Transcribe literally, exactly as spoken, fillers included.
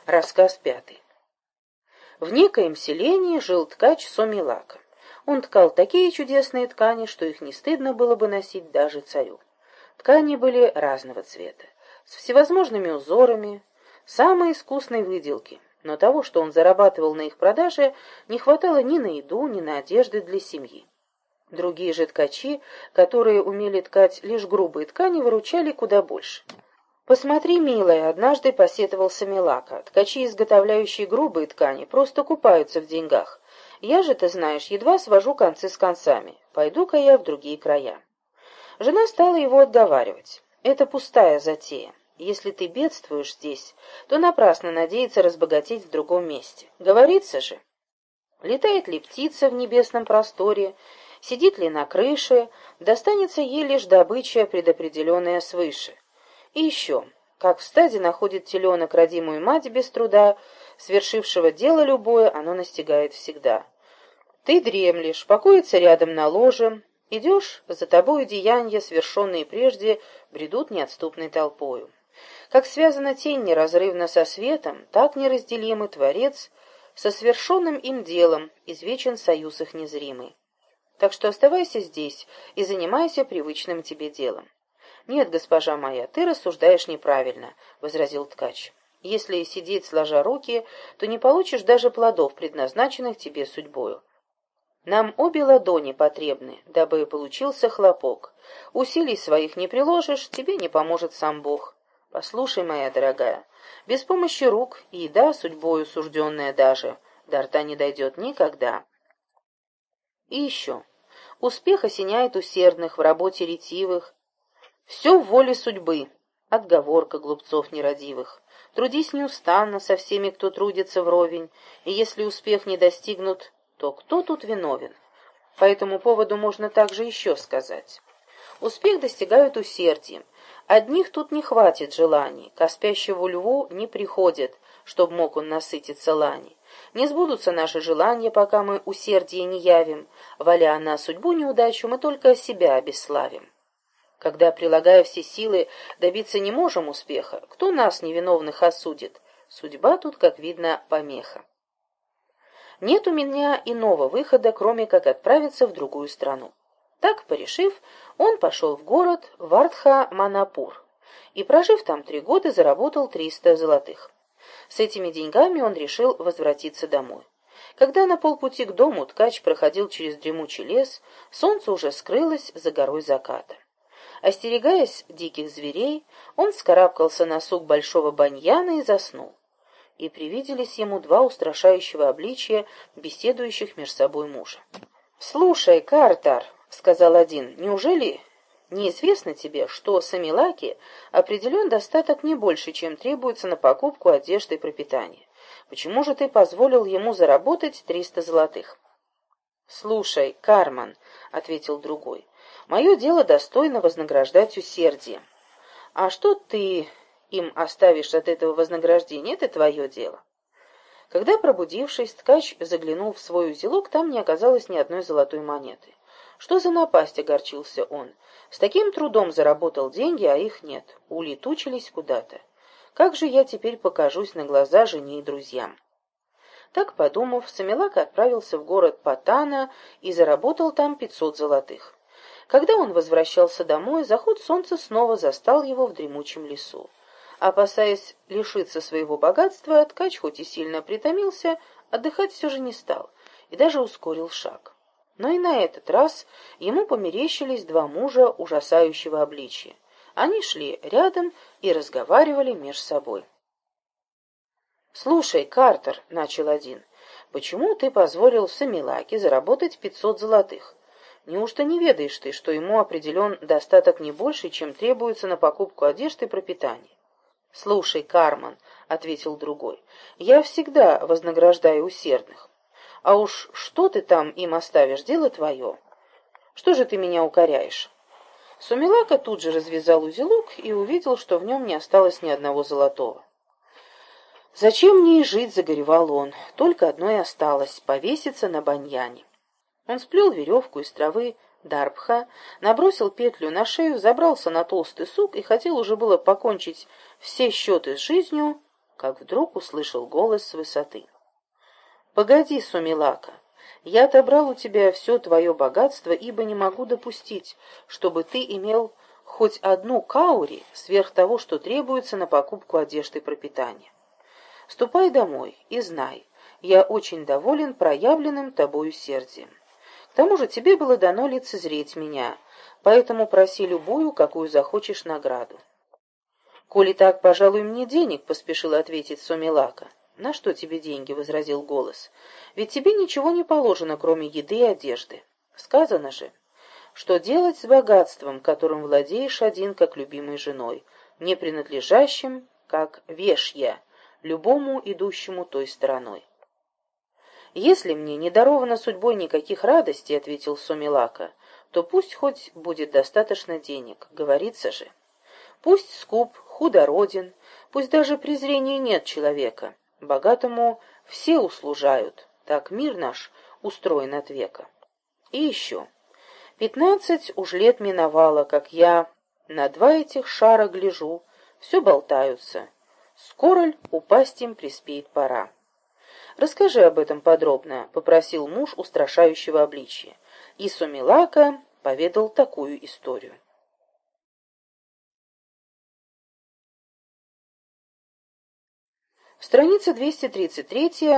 Рассказ пятый. В некоем селении жил ткач Сомилака. Он ткал такие чудесные ткани, что их не стыдно было бы носить даже царю. Ткани были разного цвета, с всевозможными узорами, самые искусные выделки, но того, что он зарабатывал на их продаже, не хватало ни на еду, ни на одежды для семьи. Другие же ткачи, которые умели ткать лишь грубые ткани, выручали куда больше. «Посмотри, милая», — однажды посетовал Сомилака, — «ткачи, изготовляющие грубые ткани, просто купаются в деньгах. Я же, ты знаешь, едва свожу концы с концами. Пойду-ка я в другие края». Жена стала его отговаривать. «Это пустая затея. Если ты бедствуешь здесь, то напрасно надеяться разбогатеть в другом месте. Говорится же, летает ли птица в небесном просторе, сидит ли на крыше, достанется ей лишь добыча, предопределенная свыше. И еще, как в стаде находит теленок родимую мать без труда, свершившего дело любое, оно настигает всегда. Ты дремлешь, покоится рядом на ложе, идешь, за тобою деяния, свершенные прежде, бредут неотступной толпою. Как связана тень неразрывно со светом, так неразделимый Творец со свершенным им делом, извечен союз их незримый. Так что оставайся здесь и занимайся привычным тебе делом». «Нет, госпожа моя, ты рассуждаешь неправильно», — возразил ткач. «Если сидеть сложа руки, то не получишь даже плодов, предназначенных тебе судьбою. Нам обе ладони потребны, дабы получился хлопок. Усилий своих не приложишь, тебе не поможет сам Бог. Послушай, моя дорогая, без помощи рук и еда, судьбою сужденная даже, до рта не дойдет никогда. И еще, успех осеняет усердных в работе ретивых. Все в воле судьбы, отговорка глупцов нерадивых. Трудись неустанно со всеми, кто трудится вровень, и если успех не достигнут, то кто тут виновен? По этому поводу можно также еще сказать. Успех достигают усердием. Одних тут не хватит желаний, ко спящему льву не приходит, чтоб мог он насытиться лани. Не сбудутся наши желания, пока мы усердие не явим, валя на судьбу неудачу, мы только себя обесславим. Когда, прилагая все силы, добиться не можем успеха, кто нас, невиновных, осудит? Судьба тут, как видно, помеха. Нет у меня иного выхода, кроме как отправиться в другую страну. Так, порешив, он пошел в город Вардха-Манапур и, прожив там три года, заработал триста золотых. С этими деньгами он решил возвратиться домой. Когда на полпути к дому ткач проходил через дремучий лес, солнце уже скрылось за горой заката. Остерегаясь диких зверей, он вскарабкался на сук большого баньяна и заснул. И привиделись ему два устрашающего обличия беседующих между собой мужа. «Слушай, Картар, — сказал один, — неужели неизвестно тебе, что Сомилаке определен достаток не больше, чем требуется на покупку одежды и пропитания? Почему же ты позволил ему заработать триста золотых?» «Слушай, Карман, — ответил другой, — мое дело достойно вознаграждать усердие. А что ты им оставишь от этого вознаграждения, это твое дело». Когда, пробудившись, ткач заглянул в свой узелок, там не оказалось ни одной золотой монеты. Что за напасть, огорчился он. С таким трудом заработал деньги, а их нет, улетучились куда-то. Как же я теперь покажусь на глаза жене и друзьям? Так, подумав, Сомилака отправился в город Патана и заработал там пятьсот золотых. Когда он возвращался домой, заход солнца снова застал его в дремучем лесу. Опасаясь лишиться своего богатства, ткач хоть и сильно притомился, отдыхать все же не стал и даже ускорил шаг. Но и на этот раз ему померещились два мужа ужасающего обличия. Они шли рядом и разговаривали меж собой. «Слушай, Картер, — начал один, — почему ты позволил Сомилаке заработать пятьсот золотых? Неужто не ведаешь ты, что ему определен достаток не больше, чем требуется на покупку одежды и пропитания?» «Слушай, Карман, — ответил другой, — я всегда вознаграждаю усердных. А уж что ты там им оставишь, дело твое. Что же ты меня укоряешь?» Сомилака тут же развязал узелок и увидел, что в нем не осталось ни одного золотого. «Зачем мне и жить?» — загоревал он. «Только одно и осталось — повеситься на баньяне». Он сплел веревку из травы дарбха, набросил петлю на шею, забрался на толстый сук и хотел уже было покончить все счеты с жизнью, как вдруг услышал голос с высоты. «Погоди, Сумилака, я отобрал у тебя все твое богатство, ибо не могу допустить, чтобы ты имел хоть одну каури сверх того, что требуется на покупку одежды и пропитания. Ступай домой и знай, я очень доволен проявленным тобою сердием. К тому же тебе было дано лицезреть меня, поэтому проси любую, какую захочешь награду». «Коли так, пожалуй, мне денег», — поспешил ответить Сомилака. «На что тебе деньги?» — возразил голос. «Ведь тебе ничего не положено, кроме еды и одежды. Сказано же, что делать с богатством, которым владеешь один, как любимой женой, не принадлежащим, как вешья, любому идущему той стороной». «Если мне не даровано судьбой никаких радостей, — ответил Сомилака, — то пусть хоть будет достаточно денег, говорится же. Пусть скуп, худороден, пусть даже презрения нет человека, богатому все услужают, так мир наш устроен от века. И еще, пятнадцать уж лет миновало, как я на два этих шара гляжу, все болтаются, скоро ль упасть им приспеет пора». «Расскажи об этом подробно», — попросил муж устрашающего обличия. И Сомилака поведал такую историю. Страница двести тридцать три.